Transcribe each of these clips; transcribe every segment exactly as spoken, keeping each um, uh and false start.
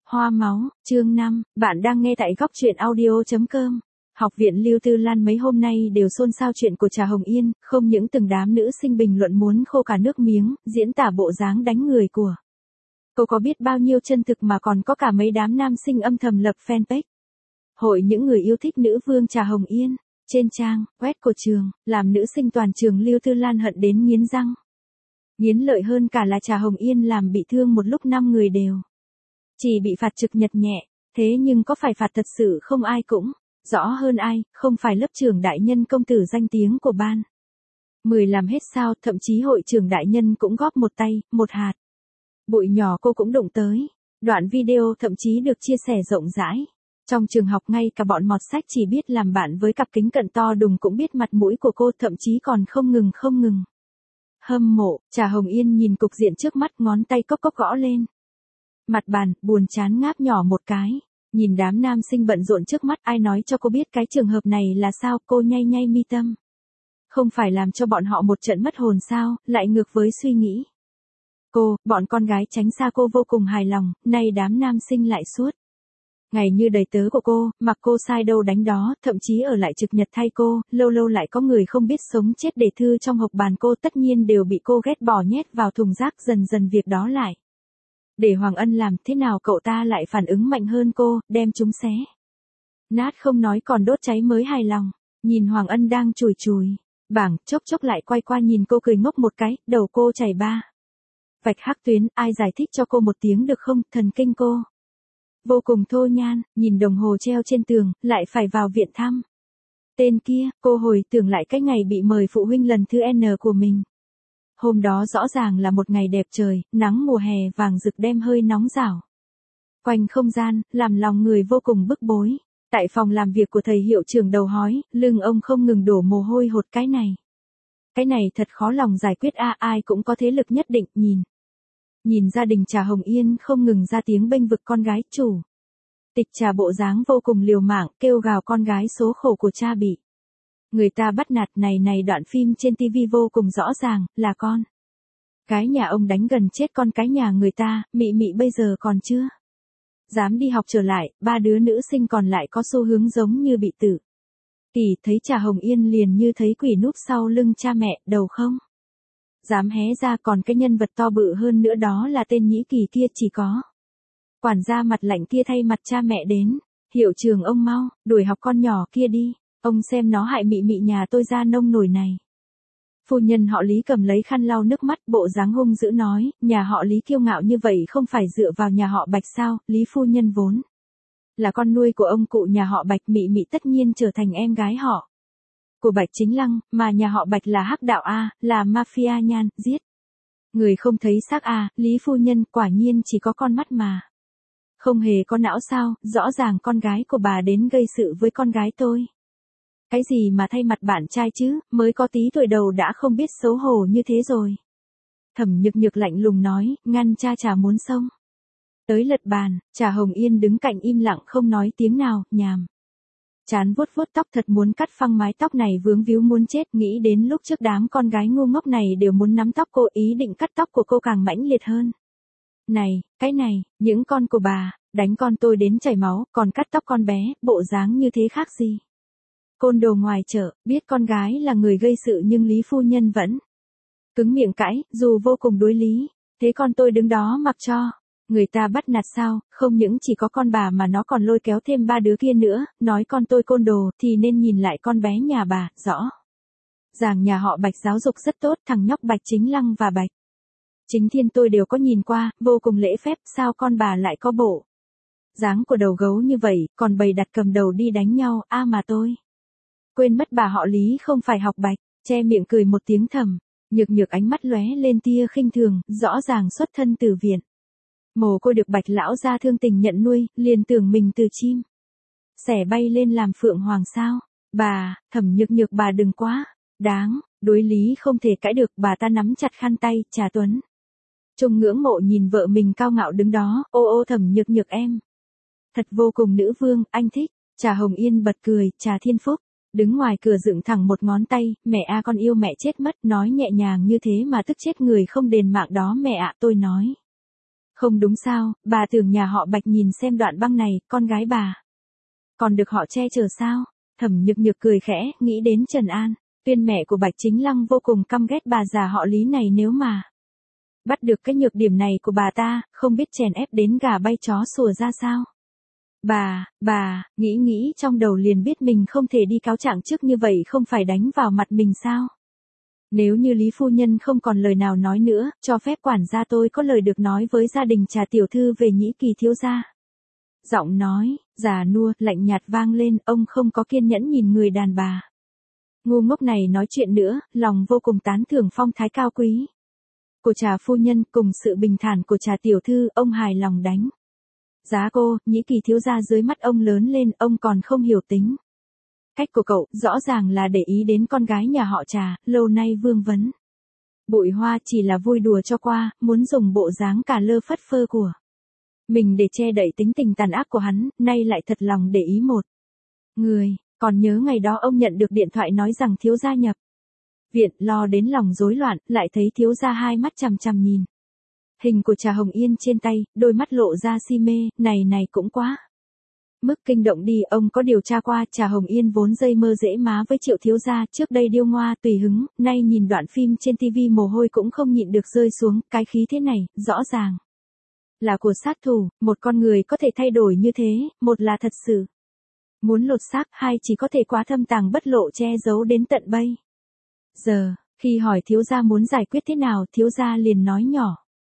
Hoa máu, chương năm, bạn đang nghe tại góc truyện audio chấm com. Học viện Lưu Tư Lan mấy hôm nay đều xôn xao chuyện của Trà Hồng Yên, không những từng đám nữ sinh bình luận muốn khô cả nước miếng, diễn tả bộ dáng đánh người của cô có biết bao nhiêu chân thực mà còn có cả mấy đám nam sinh âm thầm lập fanpage. Hội những người yêu thích nữ vương Trà Hồng Yên, trên trang, web của trường, làm nữ sinh toàn trường Lưu Tư Lan hận đến nghiến răng. Nghiến lợi hơn cả là Trà Hồng Yên làm bị thương một lúc năm người đều. Chỉ bị phạt trực nhật nhẹ, thế nhưng có phải phạt thật sự không ai cũng rõ hơn ai, không phải lớp trưởng đại nhân công tử danh tiếng của ban. Mười làm hết sao, thậm chí hội trưởng đại nhân cũng góp một tay, một hạt. Bụi nhỏ cô cũng đụng tới. Đoạn video thậm chí được chia sẻ rộng rãi. Trong trường học ngay cả bọn mọt sách chỉ biết làm bạn với cặp kính cận to đùng cũng biết mặt mũi của cô, thậm chí còn không ngừng không ngừng. Hâm mộ, Trà Hồng Yên nhìn cục diện trước mắt, ngón tay cốc cốc gõ lên mặt bàn, buồn chán ngáp nhỏ một cái. Nhìn đám nam sinh bận rộn trước mắt, ai nói cho cô biết cái trường hợp này là sao, cô nhay nhay mi tâm. Không phải làm cho bọn họ một trận mất hồn sao, lại ngược với suy nghĩ. Cô, bọn con gái tránh xa cô vô cùng hài lòng, nay đám nam sinh lại suốt ngày như đầy tớ của cô, mặc cô sai đâu đánh đó, thậm chí ở lại trực nhật thay cô, lâu lâu lại có người không biết sống chết để thư trong hộp bàn cô, tất nhiên đều bị cô ghét bỏ nhét vào thùng rác. Dần dần việc đó lại để Hoàng Ân làm, thế nào cậu ta lại phản ứng mạnh hơn cô, đem chúng xé nát không nói còn đốt cháy mới hài lòng. Nhìn Hoàng Ân đang chùi chùi bảng, chốc chốc lại quay qua nhìn cô cười ngốc một cái, đầu cô chảy ba vạch hắc tuyến, ai giải thích cho cô một tiếng được không, thần kinh cô vô cùng thô nhan. Nhìn đồng hồ treo trên tường, lại phải vào viện thăm tên kia, cô hồi tưởng lại cái ngày bị mời phụ huynh lần thứ N của mình. Hôm đó rõ ràng là một ngày đẹp trời, nắng mùa hè vàng rực đem hơi nóng rảo quanh không gian, làm lòng người vô cùng bức bối. Tại phòng làm việc của thầy hiệu trưởng đầu hói, lưng ông không ngừng đổ mồ hôi hột. Cái này, cái này thật khó lòng giải quyết a, ai cũng có thế lực nhất định. Nhìn, nhìn gia đình Trà Hồng Yên không ngừng ra tiếng bênh vực con gái chủ tịch Trà, bộ dáng vô cùng liều mạng, kêu gào con gái số khổ của cha bị người ta bắt nạt. Này này, đoạn phim trên tivi vô cùng rõ ràng, là con cái nhà ông đánh gần chết con cái nhà người ta, mị mị bây giờ còn chưa dám đi học trở lại. Ba đứa nữ sinh còn lại có xu hướng giống như bị tử kỳ, thấy Trà Hồng Yên liền như thấy quỷ núp sau lưng cha mẹ, đầu không dám hé ra. Còn cái nhân vật to bự hơn nữa đó là tên Nhĩ Kỳ kia, chỉ có quản gia mặt lạnh kia thay mặt cha mẹ đến. Hiệu trưởng ông mau đuổi học con nhỏ kia đi, ông xem nó hại mị mị nhà tôi ra nông nổi này. Phu nhân họ Lý cầm lấy khăn lau nước mắt, bộ dáng hung dữ nói, nhà họ Lý kiêu ngạo như vậy không phải dựa vào nhà họ Bạch sao? Lý phu nhân vốn là con nuôi của ông cụ nhà họ Bạch, mị mị tất nhiên trở thành em gái họ của Bạch Chính Lăng, mà nhà họ Bạch là hắc đạo a, là mafia nhan, giết người không thấy xác a. Lý phu nhân quả nhiên chỉ có con mắt mà không hề có não sao? Rõ ràng con gái của bà đến gây sự với con gái tôi. Cái gì mà thay mặt bạn trai chứ, mới có tí tuổi đầu đã không biết xấu hổ như thế rồi. Thẩm Nhược Nhược lạnh lùng nói, ngăn cha Trà muốn xông tới lật bàn. Trà Hồng Yên đứng cạnh im lặng không nói tiếng nào, nhàm chán vuốt vuốt tóc, thật muốn cắt phăng mái tóc này vướng víu muốn chết. Nghĩ đến lúc trước đám con gái ngu ngốc này đều muốn nắm tóc cô, ý định cắt tóc của cô càng mãnh liệt hơn. Này, cái này, những con của bà, đánh con tôi đến chảy máu, còn cắt tóc con bé, bộ dáng như thế khác gì? Côn đồ ngoài chợ, biết con gái là người gây sự nhưng Lý phu nhân vẫn cứng miệng cãi, dù vô cùng đối lý. Thế con tôi đứng đó mặc cho người ta bắt nạt sao? Không những chỉ có con bà mà nó còn lôi kéo thêm ba đứa kia nữa, nói con tôi côn đồ, thì nên nhìn lại con bé nhà bà. Rõ ràng nhà họ Bạch giáo dục rất tốt, thằng nhóc Bạch Chính Lăng và Bạch Chính Thiên tôi đều có nhìn qua, vô cùng lễ phép, sao con bà lại có bộ dáng của đầu gấu như vậy, còn bày đặt cầm đầu đi đánh nhau. A mà tôi quên mất bà họ Lý không phải học Bạch. Che miệng cười một tiếng thầm, Nhược Nhược ánh mắt lóe lên tia khinh thường, rõ ràng xuất thân từ viện mồ côi được Bạch lão gia thương tình nhận nuôi, liền tưởng mình từ chim sẻ bay lên làm phượng hoàng sao? Bà, Thẩm Nhược Nhược bà đừng quá đáng đối lý, không thể cãi được. Bà ta nắm chặt khăn tay. Trà Tuấn trông ngưỡng mộ nhìn vợ mình cao ngạo đứng đó, ô ô Thẩm Nhược Nhược em thật vô cùng nữ vương, anh thích. Trà Hồng Yên bật cười. Trà Thiên Phúc đứng ngoài cửa dựng thẳng một ngón tay, mẹ a con yêu mẹ chết mất, nói nhẹ nhàng như thế mà tức chết người không đền mạng đó mẹ ạ. Tôi nói Không đúng sao, bà tưởng nhà họ Bạch nhìn xem đoạn băng này, con gái bà. Còn được họ che chở sao? Thẩm Nhược Nhược cười khẽ, nghĩ đến Trần An. Tuyên mẹ của Bạch Chính Lăng vô cùng căm ghét bà già họ Lý này, nếu mà bắt được cái nhược điểm này của bà ta, không biết chèn ép đến gà bay chó sủa ra sao. Bà, bà, nghĩ nghĩ trong đầu liền biết mình không thể đi cáo trạng trước như vậy, không phải đánh vào mặt mình sao? Nếu như Lý phu nhân không còn lời nào nói nữa, cho phép quản gia tôi có lời được nói với gia đình Trà tiểu thư về Nhĩ Kỳ thiếu gia. Giọng nói, già nua, lạnh nhạt vang lên, ông không có kiên nhẫn nhìn người đàn bà ngu ngốc này nói chuyện nữa, lòng vô cùng tán thưởng phong thái cao quý của Trà phu nhân cùng sự bình thản của Trà tiểu thư, ông hài lòng đánh giá cô. Nhĩ Kỳ thiếu gia dưới mắt ông lớn lên, ông còn không hiểu tính cách của cậu, rõ ràng là để ý đến con gái nhà họ Trà, lâu nay vương vấn bụi hoa chỉ là vui đùa cho qua, muốn dùng bộ dáng cả lơ phất phơ của mình để che đậy tính tình tàn ác của hắn, nay lại thật lòng để ý một người. Còn nhớ ngày đó ông nhận được điện thoại nói rằng thiếu gia nhập viện, lo đến lòng rối loạn, lại thấy thiếu gia hai mắt chằm chằm nhìn hình của Trà Hồng Yên trên tay, đôi mắt lộ ra si mê, này này cũng quá mức kinh động đi. Ông có điều tra qua, Trà Hồng Yên vốn dây mơ dễ má với Triệu thiếu gia, trước đây điêu ngoa tùy hứng, nay nhìn đoạn phim trên tivi mồ hôi cũng không nhịn được rơi xuống, cái khí thế này, rõ ràng là của sát thủ. Một con người có thể thay đổi như thế, một là thật sự muốn lột xác, hai chỉ có thể quá thâm tàng bất lộ, che giấu đến tận bây giờ. Khi hỏi thiếu gia muốn giải quyết thế nào, thiếu gia liền nói nhỏ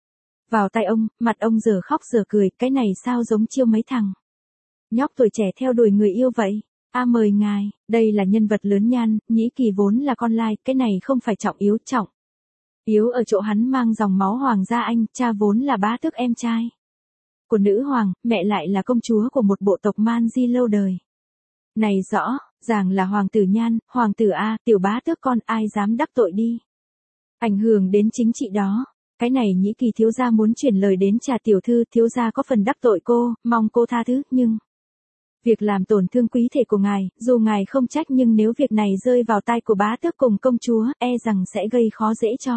vào tai ông, mặt ông giờ khóc giờ cười, cái này sao giống chiêu mấy thằng nhóc tuổi trẻ theo đuổi người yêu vậy. A à, mời ngài, đây là nhân vật lớn nhan, Nhĩ Kỳ vốn là con lai, cái này không phải trọng yếu, trọng yếu ở chỗ hắn mang dòng máu hoàng gia Anh, cha vốn là bá tước em trai của nữ hoàng, mẹ lại là công chúa của một bộ tộc Man Di lâu đời. Này rõ ràng là hoàng tử nhan, hoàng tử A, tiểu bá tước con, ai dám đắc tội đi ảnh hưởng đến chính trị đó. Cái này Nhĩ Kỳ thiếu gia muốn chuyển lời đến Trà tiểu thư, thiếu gia có phần đắc tội cô, mong cô tha thứ, nhưng việc làm tổn thương quý thể của ngài, dù ngài không trách nhưng nếu việc này rơi vào tai của bá tước cùng công chúa, e rằng sẽ gây khó dễ cho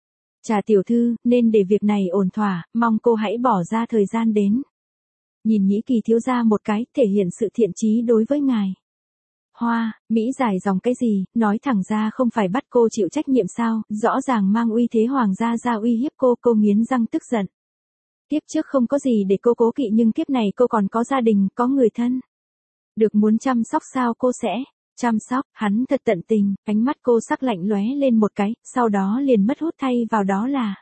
Trà tiểu thư, nên để việc này ổn thỏa, mong cô hãy bỏ ra thời gian đến nhìn Nhĩ Kỳ thiếu gia một cái, thể hiện sự thiện chí đối với ngài. Hoa, Mỹ dài dòng cái gì, nói thẳng ra không phải bắt cô chịu trách nhiệm sao, rõ ràng mang uy thế hoàng gia ra uy hiếp cô, cô nghiến răng tức giận. Kiếp trước không có gì để cô cố kỵ, nhưng kiếp này cô còn có gia đình, có người thân được muốn chăm sóc, sao cô sẽ chăm sóc? Hắn thật tận tình, ánh mắt cô sắc lạnh lóe lên một cái, sau đó liền mất hút, thay vào đó là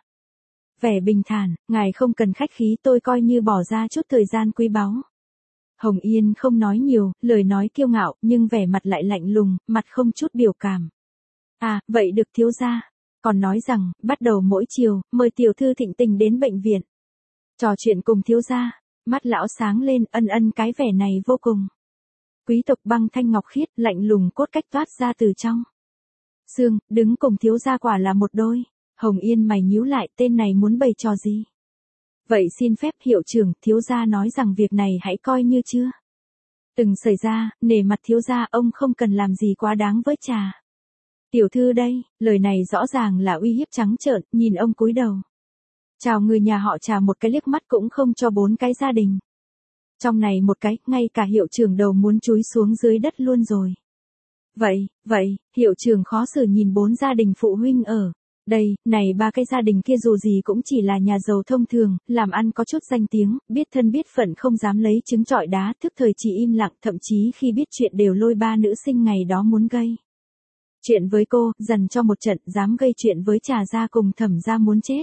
vẻ bình thản. Ngài không cần khách khí, tôi coi như bỏ ra chút thời gian quý báu. Hồng Yên không nói nhiều, lời nói kiêu ngạo, nhưng vẻ mặt lại lạnh lùng, mặt không chút biểu cảm. À, vậy được thiếu gia. Còn nói rằng, bắt đầu mỗi chiều, mời tiểu thư thịnh tình đến bệnh viện trò chuyện cùng thiếu gia. Mắt lão sáng lên, ân ân, cái vẻ này vô cùng quý tộc, băng thanh ngọc khiết, lạnh lùng cốt cách toát ra từ trong xương, đứng cùng thiếu gia quả là một đôi. Hồng Yên mày nhíu lại, tên này muốn bày trò gì? Vậy xin phép hiệu trưởng, thiếu gia nói rằng việc này hãy coi như chưa từng xảy ra, nể mặt thiếu gia, ông không cần làm gì quá đáng với Trà tiểu thư đây. Lời này rõ ràng là uy hiếp trắng trợn, nhìn ông cúi đầu chào người nhà họ Trà một cái liếc mắt cũng không cho bốn cái gia đình trong này một cái, ngay cả hiệu trưởng đầu muốn chúi xuống dưới đất luôn rồi. Vậy, vậy, hiệu trưởng khó xử nhìn bốn gia đình phụ huynh ở đây, này ba cái gia đình kia dù gì cũng chỉ là nhà giàu thông thường, làm ăn có chút danh tiếng, biết thân biết phận, không dám lấy trứng trọi đá, thức thời chỉ im lặng, thậm chí khi biết chuyện đều lôi ba nữ sinh ngày đó muốn gây chuyện với cô, dần cho một trận, dám gây chuyện với Trà gia cùng Thẩm gia muốn chết.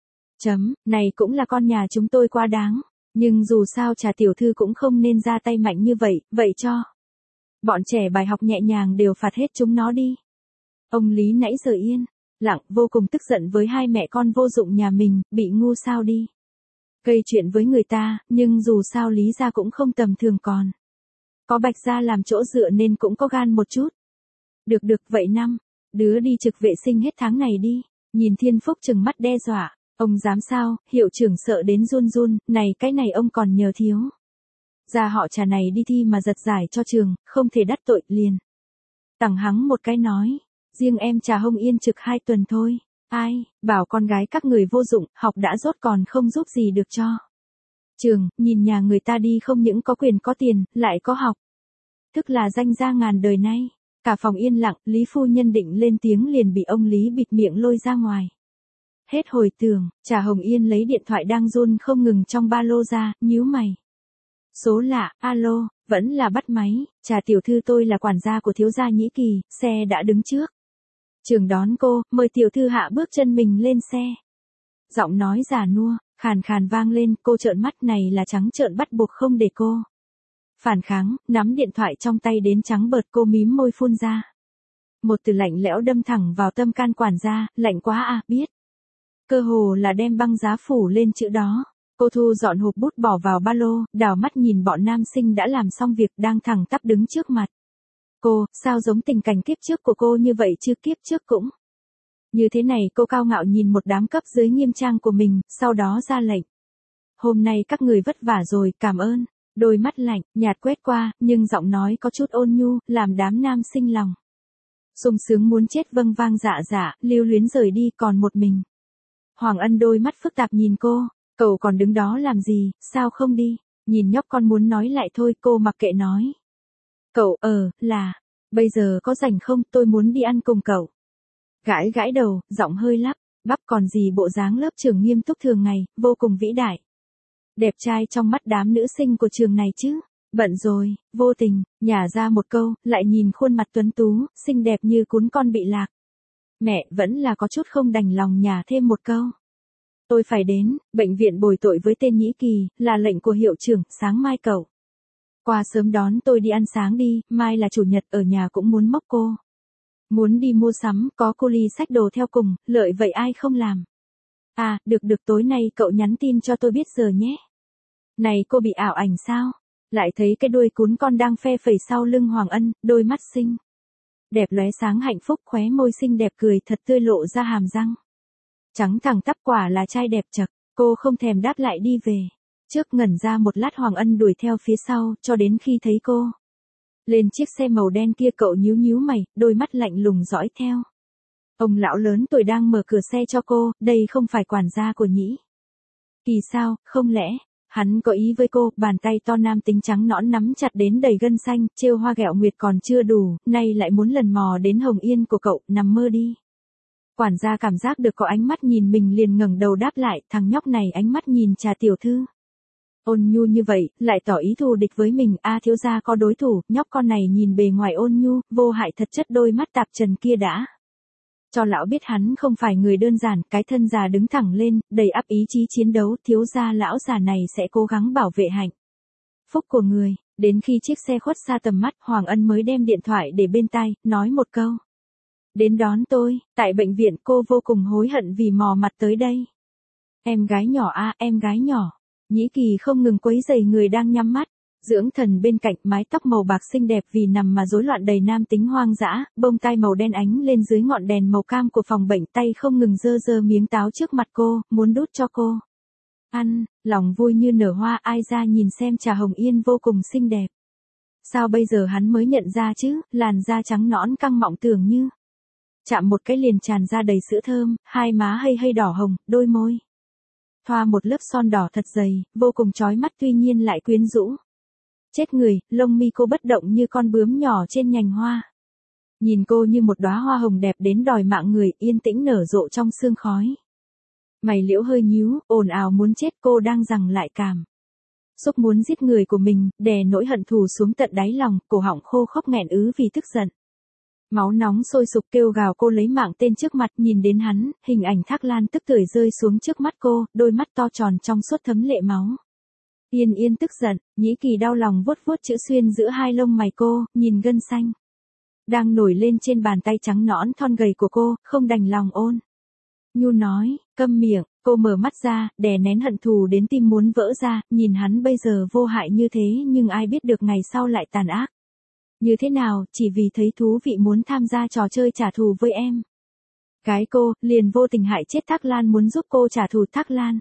Chấm, này cũng là con nhà chúng tôi quá đáng, nhưng dù sao Trà tiểu thư cũng không nên ra tay mạnh như vậy, vậy cho bọn trẻ bài học nhẹ nhàng, đều phạt hết chúng nó đi. Ông Lý nãy giờ yên lặng, vô cùng tức giận với hai mẹ con vô dụng nhà mình, bị ngu sao đi gây chuyện với người ta, nhưng dù sao Lý gia cũng không tầm thường, còn có Bạch gia làm chỗ dựa nên cũng có gan một chút. Được được, vậy năm đứa đi trực vệ sinh hết tháng này đi. Nhìn Thiên Phúc trừng mắt đe dọa, ông dám sao? Hiệu trưởng sợ đến run run, này cái này ông còn nhờ thiếu gia họ Trà này đi thi mà giật giải cho trường, không thể đắc tội. Liền tằng hắng một cái nói, riêng em Trà Hồng Yên trực hai tuần thôi, Ai, bảo con gái các người vô dụng, học đã dốt còn không giúp gì được cho trường, nhìn nhà người ta đi không những có quyền có tiền, lại có học. Tức là danh gia ngàn đời nay. Cả phòng yên lặng, Lý phu nhân định lên tiếng liền bị ông Lý bịt miệng lôi ra ngoài. Hết hồi tưởng, Trà Hồng Yên lấy điện thoại đang run không ngừng trong ba lô ra, nhíu mày. Số lạ, alo, vẫn là bắt máy, Trà tiểu thư tôi là quản gia của thiếu gia Nhĩ Kỳ, xe đã đứng trước. Trường đón cô, mời tiểu thư hạ bước chân mình lên xe. Giọng nói già nua, khàn khàn vang lên, cô trợn mắt này là trắng trợn bắt buộc không để cô phản kháng, nắm điện thoại trong tay đến trắng bợt, cô mím môi phun ra. Một từ lạnh lẽo đâm thẳng vào tâm can quản gia, lạnh quá à, biết. Cơ hồ là đem băng giá phủ lên chữ đó. Cô thu dọn hộp bút bỏ vào ba lô, đảo mắt nhìn bọn nam sinh đã làm xong việc đang thẳng tắp đứng trước mặt. Cô, sao giống tình cảnh kiếp trước của cô như vậy chứ, kiếp trước cũng như thế này. Cô cao ngạo nhìn một đám cấp dưới nghiêm trang của mình, sau đó ra lệnh. Hôm nay các người vất vả rồi, cảm ơn. Đôi mắt lạnh, nhạt quét qua, nhưng giọng nói có chút ôn nhu, làm đám nam sinh lòng sung sướng muốn chết vâng vang dạ dạ, lưu luyến rời đi còn một mình. Hoàng Ân đôi mắt phức tạp nhìn cô, cậu còn đứng đó làm gì, sao không đi, nhìn nhóc con muốn nói lại thôi, cô mặc kệ nói. Cậu, ờ, là, bây giờ có rảnh không, tôi muốn đi ăn cùng cậu. Gãi gãi đầu, giọng hơi lắp, bắp còn gì bộ dáng lớp trưởng nghiêm túc thường ngày, vô cùng vĩ đại. Đẹp trai trong mắt đám nữ sinh của trường này chứ. Bận rồi, vô tình, nhả ra một câu, lại nhìn khuôn mặt tuấn tú, xinh đẹp như cún con bị lạc. Mẹ vẫn là có chút không đành lòng nhả thêm một câu. Tôi phải đến, bệnh viện bồi tội với tên Nhĩ Kỳ, là lệnh của hiệu trưởng, sáng mai cậu qua sớm đón tôi đi ăn sáng đi, mai là chủ nhật, ở nhà cũng muốn mốc cô. Muốn đi mua sắm, có cô Ly xách đồ theo cùng, lợi vậy ai không làm. À, được được, tối nay cậu nhắn tin cho tôi biết giờ nhé. Này cô bị ảo ảnh sao? Lại thấy cái đuôi cún con đang phe phẩy sau lưng Hoàng Ân, đôi mắt xinh đẹp lóe sáng hạnh phúc, khóe môi xinh đẹp cười thật tươi lộ ra hàm răng trắng thẳng tắp, quả là trai đẹp chật. Cô không thèm đáp lại đi về. Trước ngẩn ra một lát, Hoàng Ân đuổi theo phía sau, cho đến khi thấy cô lên chiếc xe màu đen kia, cậu nhíu nhíu mày, đôi mắt lạnh lùng dõi theo. Ông lão lớn tuổi đang mở cửa xe cho cô, đây không phải quản gia của Nhĩ Kỳ sao, không lẽ hắn có ý với cô? Bàn tay to nam tính trắng nõn nắm chặt đến đầy gân xanh, trêu hoa ghẹo nguyệt còn chưa đủ, nay lại muốn lần mò đến Hồng Yên của cậu, nằm mơ đi. Quản gia cảm giác được có ánh mắt nhìn mình liền ngẩng đầu đáp lại, thằng nhóc này ánh mắt nhìn Trà tiểu thư ôn nhu như vậy, lại tỏ ý thù địch với mình. A thiếu gia có đối thủ, nhóc con này nhìn bề ngoài ôn nhu, vô hại, thật chất đôi mắt tạp trần kia đã cho lão biết hắn không phải người đơn giản. Cái thân già đứng thẳng lên, đầy ắp ý chí chiến đấu. Thiếu gia lão già này sẽ cố gắng bảo vệ hạnh phúc của người. Đến khi chiếc xe khuất xa tầm mắt, Hoàng Ân mới đem điện thoại để bên tai, nói một câu. Đến đón tôi, tại bệnh viện. Cô vô cùng hối hận vì mò mặt tới đây. Em gái nhỏ a à, em gái nhỏ. Nhĩ Kỳ không ngừng quấy rầy người đang nhắm mắt dưỡng thần bên cạnh, mái tóc màu bạc xinh đẹp vì nằm mà rối loạn đầy nam tính hoang dã, bông tai màu đen ánh lên dưới ngọn đèn màu cam của phòng bệnh, tay không ngừng dơ dơ miếng táo trước mặt cô, muốn đút cho cô ăn, lòng vui như nở hoa. Ai ra nhìn xem, Trà Hồng Yên vô cùng xinh đẹp. Sao bây giờ hắn mới nhận ra chứ, làn da trắng nõn căng mọng tưởng như chạm một cái liền tràn ra đầy sữa thơm, hai má hơi hơi đỏ hồng, đôi môi thoa một lớp son đỏ thật dày, vô cùng chói mắt tuy nhiên lại quyến rũ. Chết người, lông mi cô bất động như con bướm nhỏ trên nhành hoa. Nhìn cô như một đóa hoa hồng đẹp đến đòi mạng người, yên tĩnh nở rộ trong sương khói. Mày liễu hơi nhíu, ồn ào muốn chết. Cô đang giằng lại cảm xúc muốn giết người của mình, đè nỗi hận thù xuống tận đáy lòng, cổ họng khô khốc nghẹn ứ vì tức giận. Máu nóng sôi sục kêu gào. Cô lấy mạng tên trước mặt, nhìn đến hắn, hình ảnh Thác Lan tức tưởi rơi xuống trước mắt cô, đôi mắt to tròn trong suốt thấm lệ máu. Yên Yên tức giận, Nhĩ Kỳ đau lòng vuốt vuốt chữ xuyên giữa hai lông mày cô, nhìn gân xanh đang nổi lên trên bàn tay trắng nõn thon gầy của cô, không đành lòng ôn nhu nói, câm miệng. Cô mở mắt ra, đè nén hận thù đến tim muốn vỡ ra, nhìn hắn bây giờ vô hại như thế nhưng ai biết được ngày sau lại tàn ác như thế nào, chỉ vì thấy thú vị muốn tham gia trò chơi trả thù với em gái cô, liền vô tình hại chết Thác Lan, muốn giúp cô trả thù Thác Lan.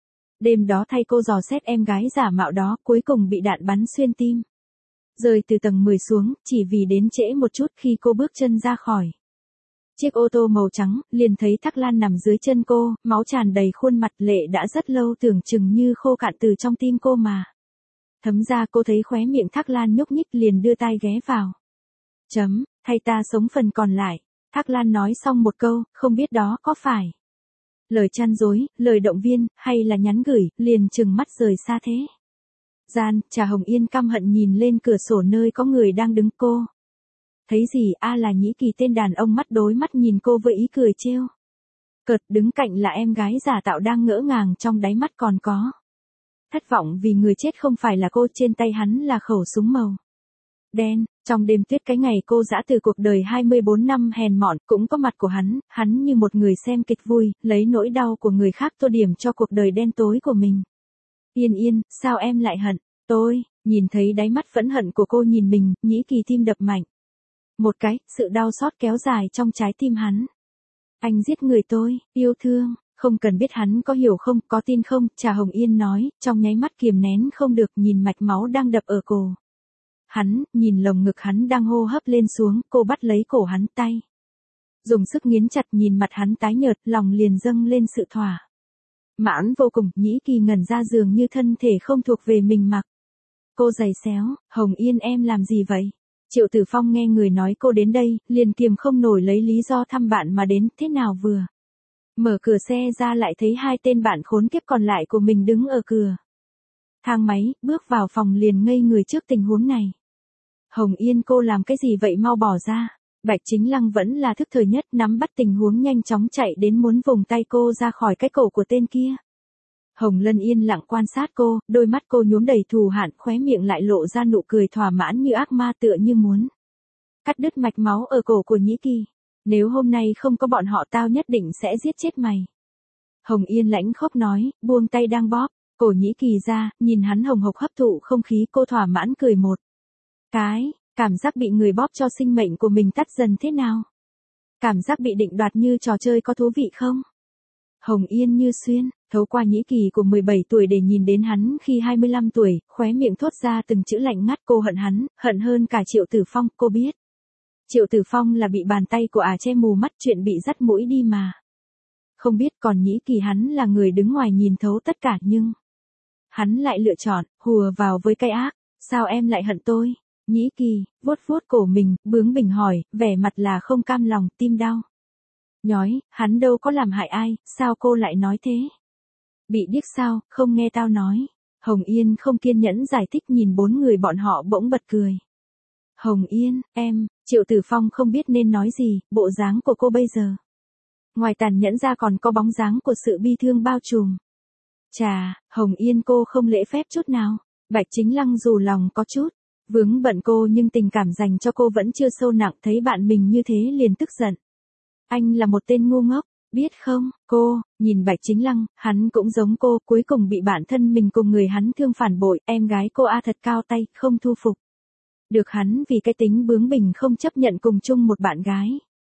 Đêm đó thay cô dò xét em gái giả mạo đó, cuối cùng bị đạn bắn xuyên tim, rơi từ tầng mười xuống, chỉ vì đến trễ một chút khi cô bước chân ra khỏi chiếc ô tô màu trắng, liền thấy Thác Lan nằm dưới chân cô, máu tràn đầy khuôn mặt lệ đã rất lâu tưởng chừng như khô cạn từ trong tim cô mà. Thấm ra cô thấy khóe miệng Thác Lan nhúc nhích liền đưa tai ghé vào. Chấm, thay ta sống phần còn lại. Thác Lan nói xong một câu, không biết đó có phải lời chăn dối, lời động viên, hay là nhắn gửi, liền chừng mắt rời xa thế. Gian, Trà Hồng Yên căm hận nhìn lên cửa sổ nơi có người đang đứng cô. Thấy gì a là Nhĩ Kỳ tên đàn ông mắt đối mắt nhìn cô với ý cười trêu. Cợt đứng cạnh là em gái giả tạo đang ngỡ ngàng trong đáy mắt còn có. Thất vọng vì người chết không phải là cô, trên tay hắn là khẩu súng màu đen. Trong đêm tuyết cái ngày cô dã từ cuộc đời hai mươi bốn năm hèn mọn, cũng có mặt của hắn, hắn như một người xem kịch vui, lấy nỗi đau của người khác tô điểm cho cuộc đời đen tối của mình. Yên Yên, sao em lại hận tôi? Nhìn thấy đáy mắt phẫn hận của cô nhìn mình, Nhĩ Kỳ tim đập mạnh. Một cái, sự đau xót kéo dài trong trái tim hắn. Anh giết người tôi, yêu thương, không cần biết hắn có hiểu không, có tin không, Trà Hồng Yên nói, trong nháy mắt kiềm nén không được, nhìn mạch máu đang đập ở cổ hắn, nhìn lồng ngực hắn đang hô hấp lên xuống, cô bắt lấy cổ hắn tay. Dùng sức nghiến chặt, nhìn mặt hắn tái nhợt, lòng liền dâng lên sự thỏa mãn vô cùng. Nhĩ Kỳ ngẩn ra dường như thân thể không thuộc về mình mặc. Cô giày xéo, Hồng Yên em làm gì vậy? Triệu Tử Phong nghe người nói cô đến đây, liền kiềm không nổi lấy lý do thăm bạn mà đến, thế nào vừa mở cửa xe ra lại thấy hai tên bạn khốn kiếp còn lại của mình đứng ở cửa thang máy, bước vào phòng liền ngây người trước tình huống này. Hồng Yên cô làm cái gì vậy, mau bỏ ra. Bạch Chính Lăng vẫn là thức thời nhất, nắm bắt tình huống nhanh chóng chạy đến muốn vùng tay cô ra khỏi cái cổ của tên kia. Hồng Lân yên lặng quan sát cô, đôi mắt cô nhuốm đầy thù hận, khóe miệng lại lộ ra nụ cười thỏa mãn như ác ma, tựa như muốn cắt đứt mạch máu ở cổ của Nhĩ Kỳ. Nếu hôm nay không có bọn họ tao nhất định sẽ giết chết mày. Hồng Yên lãnh khốc nói, buông tay đang bóp cổ Nhĩ Kỳ ra, nhìn hắn hồng hộc hấp thụ không khí, cô thỏa mãn cười một cái, cảm giác bị người bóp cho sinh mệnh của mình tắt dần thế nào? Cảm giác bị định đoạt như trò chơi có thú vị không? Hồng Yên như xuyên, thấu qua Nhĩ Kỳ của mười bảy tuổi để nhìn đến hắn khi hai mươi lăm tuổi, khóe miệng thốt ra từng chữ lạnh ngắt, cô hận hắn, hận hơn cả Triệu Tử Phong, cô biết. Triệu Tử Phong là bị bàn tay của ả che mù mắt, chuyện bị dắt mũi đi mà. Không biết, còn Nhĩ Kỳ hắn là người đứng ngoài nhìn thấu tất cả, nhưng hắn lại lựa chọn hùa vào với cái ác. Sao em lại hận tôi? Nhĩ Kỳ vuốt vuốt cổ mình, bướng bỉnh hỏi, vẻ mặt là không cam lòng, tim đau nhói, hắn đâu có làm hại ai, sao cô lại nói thế? Bị điếc sao, không nghe tao nói. Hồng Yên không kiên nhẫn giải thích, nhìn bốn người bọn họ bỗng bật cười. Hồng Yên, em, Triệu Tử Phong không biết nên nói gì, bộ dáng của cô bây giờ. Ngoài tàn nhẫn ra còn có bóng dáng của sự bi thương bao trùm. Chà, Hồng Yên cô không lễ phép chút nào. Bạch Chính Lăng dù lòng có chút vướng bận cô nhưng tình cảm dành cho cô vẫn chưa sâu nặng, thấy bạn mình như thế liền tức giận. Anh là một tên ngu ngốc, biết không, cô, nhìn Bạch Chính Lăng, hắn cũng giống cô, cuối cùng bị bản thân mình cùng người hắn thương phản bội, em gái cô a thật cao tay, không thu phục được hắn vì cái tính bướng bỉnh không chấp nhận cùng chung một bạn gái.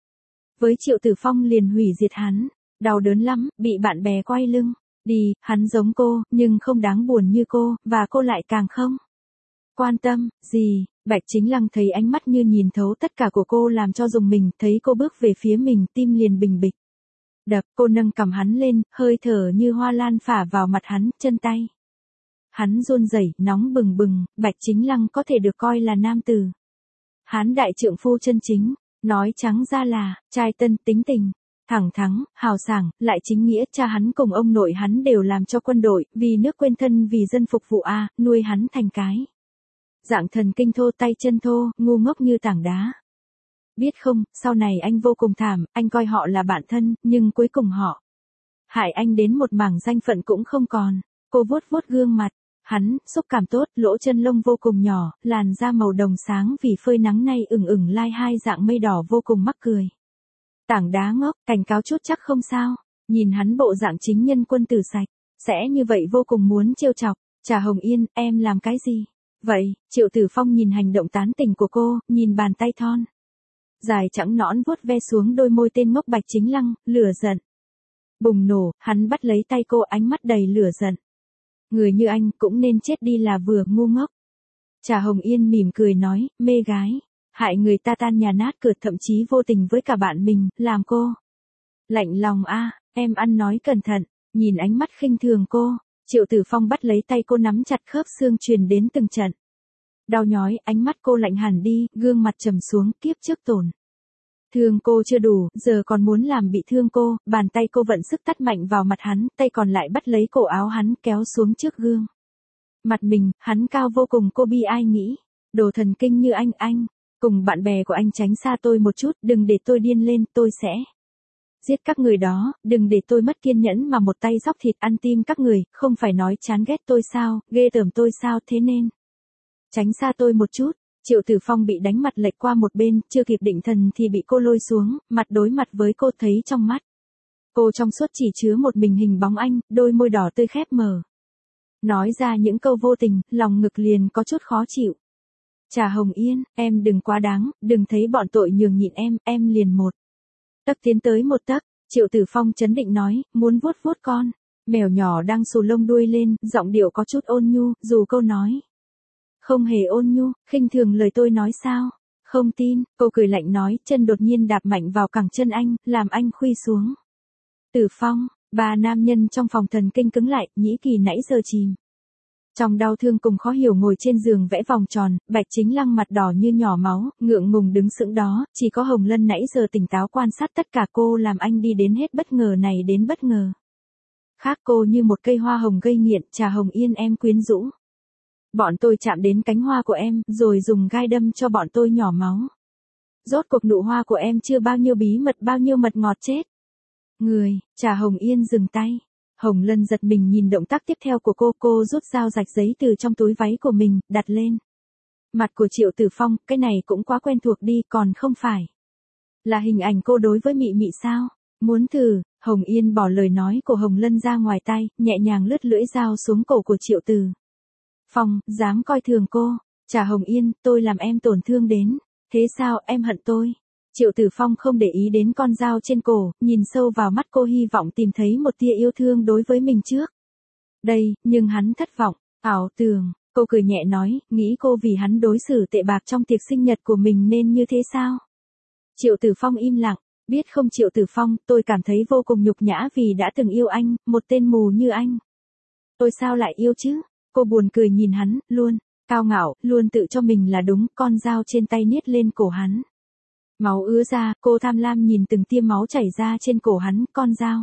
Với Triệu Tử Phong liền hủy diệt hắn, đau đớn lắm, bị bạn bè quay lưng đi, hắn giống cô, nhưng không đáng buồn như cô, và cô lại càng không quan tâm gì. Bạch Chính Lăng thấy ánh mắt như nhìn thấu tất cả của cô làm cho rùng mình, thấy cô bước về phía mình, tim liền bình bịch đập, cô nâng cằm hắn lên, hơi thở như hoa lan phả vào mặt hắn, chân tay hắn run rẩy, nóng bừng bừng. Bạch Chính Lăng có thể được coi là nam tử hán đại trượng phu chân chính, nói trắng ra là trai tân, tính tình thẳng thắn, hào sảng, lại chính nghĩa. Cha hắn cùng ông nội hắn đều làm cho quân đội, vì nước quên thân vì dân phục vụ a, nuôi hắn thành cái dạng thần kinh thô, tay chân thô, ngu ngốc như tảng đá. Biết không, sau này anh vô cùng thảm, anh coi họ là bạn thân, nhưng cuối cùng họ hại anh đến một mảng danh phận cũng không còn. Cô vuốt vuốt gương mặt hắn, xúc cảm tốt, lỗ chân lông vô cùng nhỏ, làn da màu đồng sáng vì phơi nắng nay ửng ửng lai hai dạng mây đỏ vô cùng mắc cười. Tảng đá ngốc, cảnh cáo chút chắc không sao. Nhìn hắn bộ dạng chính nhân quân tử sạch, sẽ như vậy vô cùng muốn trêu chọc. Trà Hồng Yên, em làm cái gì vậy? Triệu Tử Phong nhìn hành động tán tỉnh của cô, nhìn bàn tay thon dài trắng nõn vuốt ve xuống đôi môi tên ngốc Bạch Chính Lăng, lửa giận bùng nổ, hắn bắt lấy tay cô, ánh mắt đầy lửa giận. Người như anh cũng nên chết đi là vừa ngu ngốc. Trà Hồng Yên mỉm cười nói, mê gái. hại người ta tan nhà nát cửa, thậm chí vô tình với cả bạn mình, làm cô lạnh lòng a. Em ăn nói cẩn thận. Nhìn ánh mắt khinh thường cô, Triệu Tử Phong bắt lấy tay cô nắm chặt, khớp xương truyền đến từng trận đau nhói, ánh mắt cô lạnh hẳn đi, gương mặt trầm xuống, kiếp trước tổn thương cô chưa đủ, giờ còn muốn làm bị thương cô. Bàn tay cô vận sức tát mạnh vào mặt hắn, tay còn lại bắt lấy cổ áo hắn kéo xuống trước gương mặt mình. Hắn cao vô cùng, cô bi ai nghĩ, đồ thần kinh như anh, anh cùng bạn bè của anh tránh xa tôi một chút, đừng để tôi điên lên, tôi sẽ giết các người đó, đừng để tôi mất kiên nhẫn mà một tay dóc thịt ăn tim các người, không phải nói chán ghét tôi sao, ghê tởm tôi sao, thế nên tránh xa tôi một chút. Triệu Tử Phong bị đánh mặt lệch qua một bên, chưa kịp định thần thì bị cô lôi xuống, mặt đối mặt với cô, thấy trong mắt cô trong suốt chỉ chứa một mình hình bóng anh, đôi môi đỏ tươi khép mở. Nói ra những câu vô tình, lòng ngực liền có chút khó chịu. Trà Hồng Yên, em đừng quá đáng, đừng thấy bọn tội nhường nhịn em, em liền một tấc tiến tới một tấc. Triệu Tử Phong trấn định nói, muốn vuốt vuốt con mèo nhỏ đang xù lông đuôi lên, giọng điệu có chút ôn nhu, dù câu nói không hề ôn nhu, khinh thường lời tôi nói sao? Không tin, cô cười lạnh nói, chân đột nhiên đạp mạnh vào cẳng chân anh, làm anh khuỵu xuống. Tử Phong, ba nam nhân trong phòng thần kinh cứng lại, Nhĩ Kỳ nãy giờ chìm trong đau thương cùng khó hiểu ngồi trên giường vẽ vòng tròn, Bạch Chính Lăng mặt đỏ như nhỏ máu, ngượng ngùng đứng sững đó, chỉ có Hồng Lân nãy giờ tỉnh táo quan sát tất cả. Cô làm anh đi đến hết bất ngờ này đến bất ngờ khác, cô như một cây hoa hồng gây nghiện. Trà Hồng Yên, em quyến rũ bọn tôi chạm đến cánh hoa của em, rồi dùng gai đâm cho bọn tôi nhỏ máu. Rốt cuộc nụ hoa của em chưa bao nhiêu bí mật, bao nhiêu mật ngọt chết người. Trà Hồng Yên dừng tay. Hồng Lân giật mình nhìn động tác tiếp theo của cô, cô rút dao rạch giấy từ trong túi váy của mình, đặt lên mặt của Triệu Tử Phong. Cái này cũng quá quen thuộc đi, còn không phải là hình ảnh cô đối với Mị Mị sao? Muốn thử? Hồng Yên bỏ lời nói của Hồng Lân ra ngoài tay, nhẹ nhàng lướt lưỡi dao xuống cổ của Triệu Tử Phong, dám coi thường cô. Trà Hồng Yên, tôi làm em tổn thương đến thế sao, em hận tôi? Triệu Tử Phong không để ý đến con dao trên cổ, nhìn sâu vào mắt cô, hy vọng tìm thấy một tia yêu thương đối với mình trước đây, nhưng hắn thất vọng. Ảo tưởng, cô cười nhẹ nói, nghĩ cô vì hắn đối xử tệ bạc trong tiệc sinh nhật của mình nên như thế sao? Triệu Tử Phong im lặng, biết không Triệu Tử Phong, tôi cảm thấy vô cùng nhục nhã vì đã từng yêu anh, một tên mù như anh. Tôi sao lại yêu chứ? Cô buồn cười nhìn hắn, luôn cao ngạo, luôn tự cho mình là đúng. Con dao trên tay niết lên cổ hắn, máu ứa ra, cô tham lam nhìn từng tia máu chảy ra trên cổ hắn. Con dao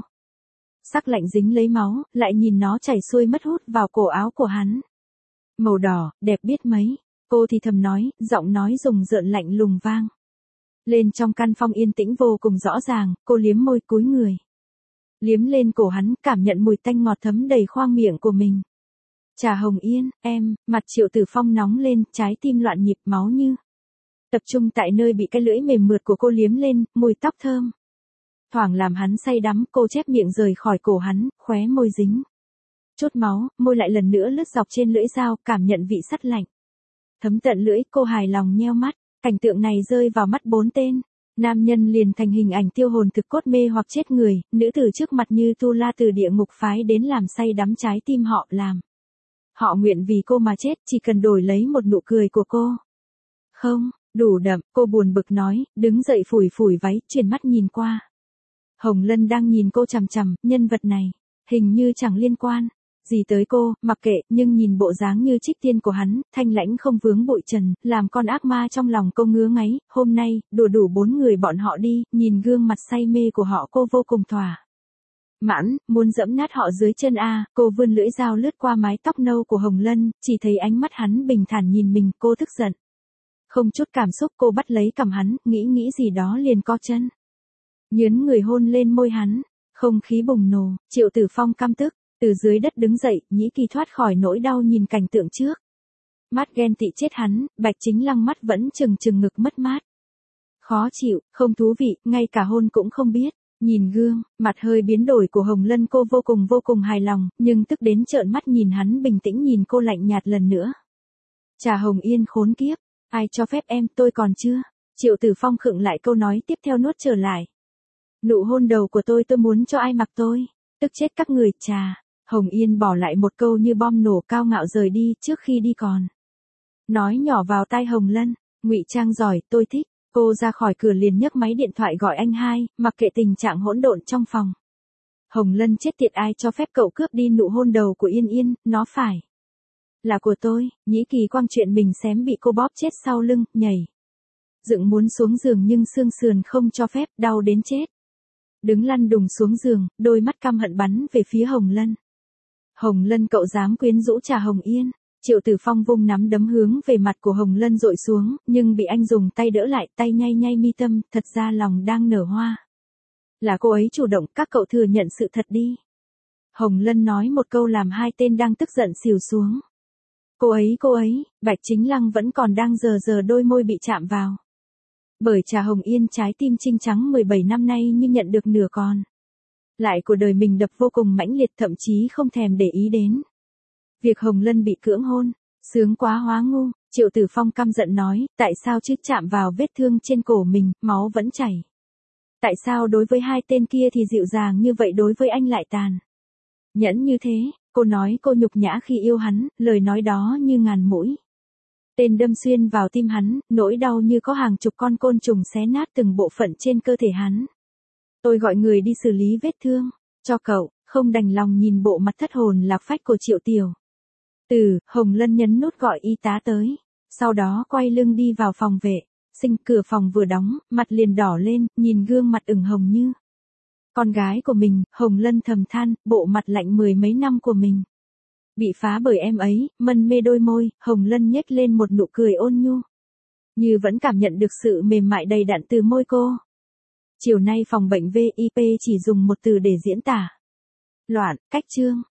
sắc lạnh dính lấy máu, lại nhìn nó chảy xuôi mất hút vào cổ áo của hắn. Màu đỏ, đẹp biết mấy. Cô thì thầm nói, giọng nói rùng rợn lạnh lùng vang lên trong căn phòng yên tĩnh vô cùng rõ ràng. Cô liếm môi, cúi người liếm lên cổ hắn, cảm nhận mùi tanh ngọt thấm đầy khoang miệng của mình. Trà Hồng Yên, em. Mặt Triệu Tử Phong nóng lên, trái tim loạn nhịp, máu như tập trung tại nơi bị cái lưỡi mềm mượt của cô liếm lên. Mùi tóc thơm thoảng làm hắn say đắm. Cô chép miệng rời khỏi cổ hắn, khóe môi dính chút máu, môi lại lần nữa lướt dọc trên lưỡi dao, cảm nhận vị sắt lạnh thấm tận lưỡi. Cô hài lòng nheo mắt. Cảnh tượng này rơi vào mắt bốn tên nam nhân liền thành hình ảnh tiêu hồn thực cốt, mê hoặc chết người. Nữ tử trước mặt như tu la từ địa ngục phái đến, làm say đắm trái tim họ, làm họ nguyện vì cô mà chết, chỉ cần đổi lấy một nụ cười của cô. Không, đủ đậm. Cô buồn bực nói, đứng dậy phủi phủi váy, chuyển mắt nhìn qua. Hồng Lân đang nhìn cô chằm chằm, nhân vật này hình như chẳng liên quan gì tới cô, mặc kệ, nhưng nhìn bộ dáng như trích tiên của hắn, thanh lãnh không vướng bụi trần, làm con ác ma trong lòng cô ngứa ngáy. Hôm nay, đùa đủ bốn người bọn họ đi, nhìn gương mặt say mê của họ cô vô cùng thỏa mãn, muốn dẫm nát họ dưới chân a. Cô vươn lưỡi dao lướt qua mái tóc nâu của Hồng Lân, chỉ thấy ánh mắt hắn bình thản nhìn mình. Cô tức giận, không chút cảm xúc. Cô bắt lấy cằm hắn, nghĩ nghĩ gì đó liền co chân, nhướn người hôn lên môi hắn. Không khí bùng nổ. Triệu Tử Phong căm tức từ dưới đất đứng dậy, Nhĩ Kỳ thoát khỏi nỗi đau nhìn cảnh tượng trước mắt, ghen tị chết hắn. Bạch Chính Lăng mắt vẫn trừng trừng ngực, mất mát, khó chịu, không thú vị, ngay cả hôn cũng không biết. Nhìn gương mặt hơi biến đổi của Hồng Lân, cô vô cùng vô cùng hài lòng, nhưng tức đến trợn mắt nhìn hắn bình tĩnh nhìn cô lạnh nhạt lần nữa. Trà Hồng Yên, khốn kiếp, ai cho phép em, tôi còn chưa. Triệu Tử Phong khựng lại, câu nói tiếp theo nuốt trở lại. Nụ hôn đầu của tôi tôi muốn cho ai mặc tôi, tức chết các người. Trà Hồng Yên bỏ lại một câu như bom nổ, cao ngạo rời đi. Trước khi đi còn nói nhỏ vào tai Hồng Lân, Ngụy trang giỏi, tôi thích. Cô ra khỏi cửa liền nhấc máy điện thoại gọi anh hai, mặc kệ tình trạng hỗn độn trong phòng. Hồng Lân chết tiệt, ai cho phép cậu cướp đi nụ hôn đầu của Yên Yên, nó phải là của tôi. Nhĩ Kỳ Quang chuyện mình xém bị cô bóp chết sau lưng, nhảy dựng muốn xuống giường nhưng xương sườn không cho phép, đau đến chết. Đứng lăn đùng xuống giường, đôi mắt căm hận bắn về phía Hồng Lân. Hồng Lân, cậu dám quyến rũ Trà Hồng Yên? Triệu Tử Phong vung nắm đấm hướng về mặt của Hồng Lân dội xuống, nhưng bị anh dùng tay đỡ lại, tay nhay nhay mi tâm, thật ra lòng đang nở hoa. Là cô ấy chủ động, các cậu thừa nhận sự thật đi. Hồng Lân nói một câu làm hai tên đang tức giận xỉu xuống. Cô ấy, cô ấy, Bạch Chính Lăng vẫn còn đang dờ dờ đôi môi bị chạm vào. Bởi Trà Hồng Yên trái tim trinh trắng mười bảy năm nay như nhận được nửa còn lại của đời mình đập vô cùng mãnh liệt, thậm chí không thèm để ý đến việc Hồng Lân bị cưỡng hôn. Sướng quá hóa ngu, Triệu Tử Phong căm giận nói, tại sao chứ, chạm vào vết thương trên cổ mình, máu vẫn chảy. Tại sao đối với hai tên kia thì dịu dàng như vậy, đối với anh lại tàn nhẫn như thế? Cô nói cô nhục nhã khi yêu hắn, lời nói đó như ngàn mũi tên đâm xuyên vào tim hắn, nỗi đau như có hàng chục con côn trùng xé nát từng bộ phận trên cơ thể hắn. Tôi gọi người đi xử lý vết thương cho cậu. Không đành lòng nhìn bộ mặt thất hồn lạc phách của Triệu Tiểu Từ, Hồng Lân nhấn nút gọi y tá tới. Sau đó quay lưng đi vào phòng vệ sinh. Cửa phòng vừa đóng, mặt liền đỏ lên, nhìn gương mặt ửng hồng như con gái của mình, Hồng Lân thầm than, bộ mặt lạnh mười mấy năm của mình bị phá bởi em ấy. Mân mê đôi môi, Hồng Lân nhếch lên một nụ cười ôn nhu, như vẫn cảm nhận được sự mềm mại đầy đặn từ môi cô. Chiều nay phòng bệnh vê i pê chỉ dùng một từ để diễn tả: loạn. Cách chương.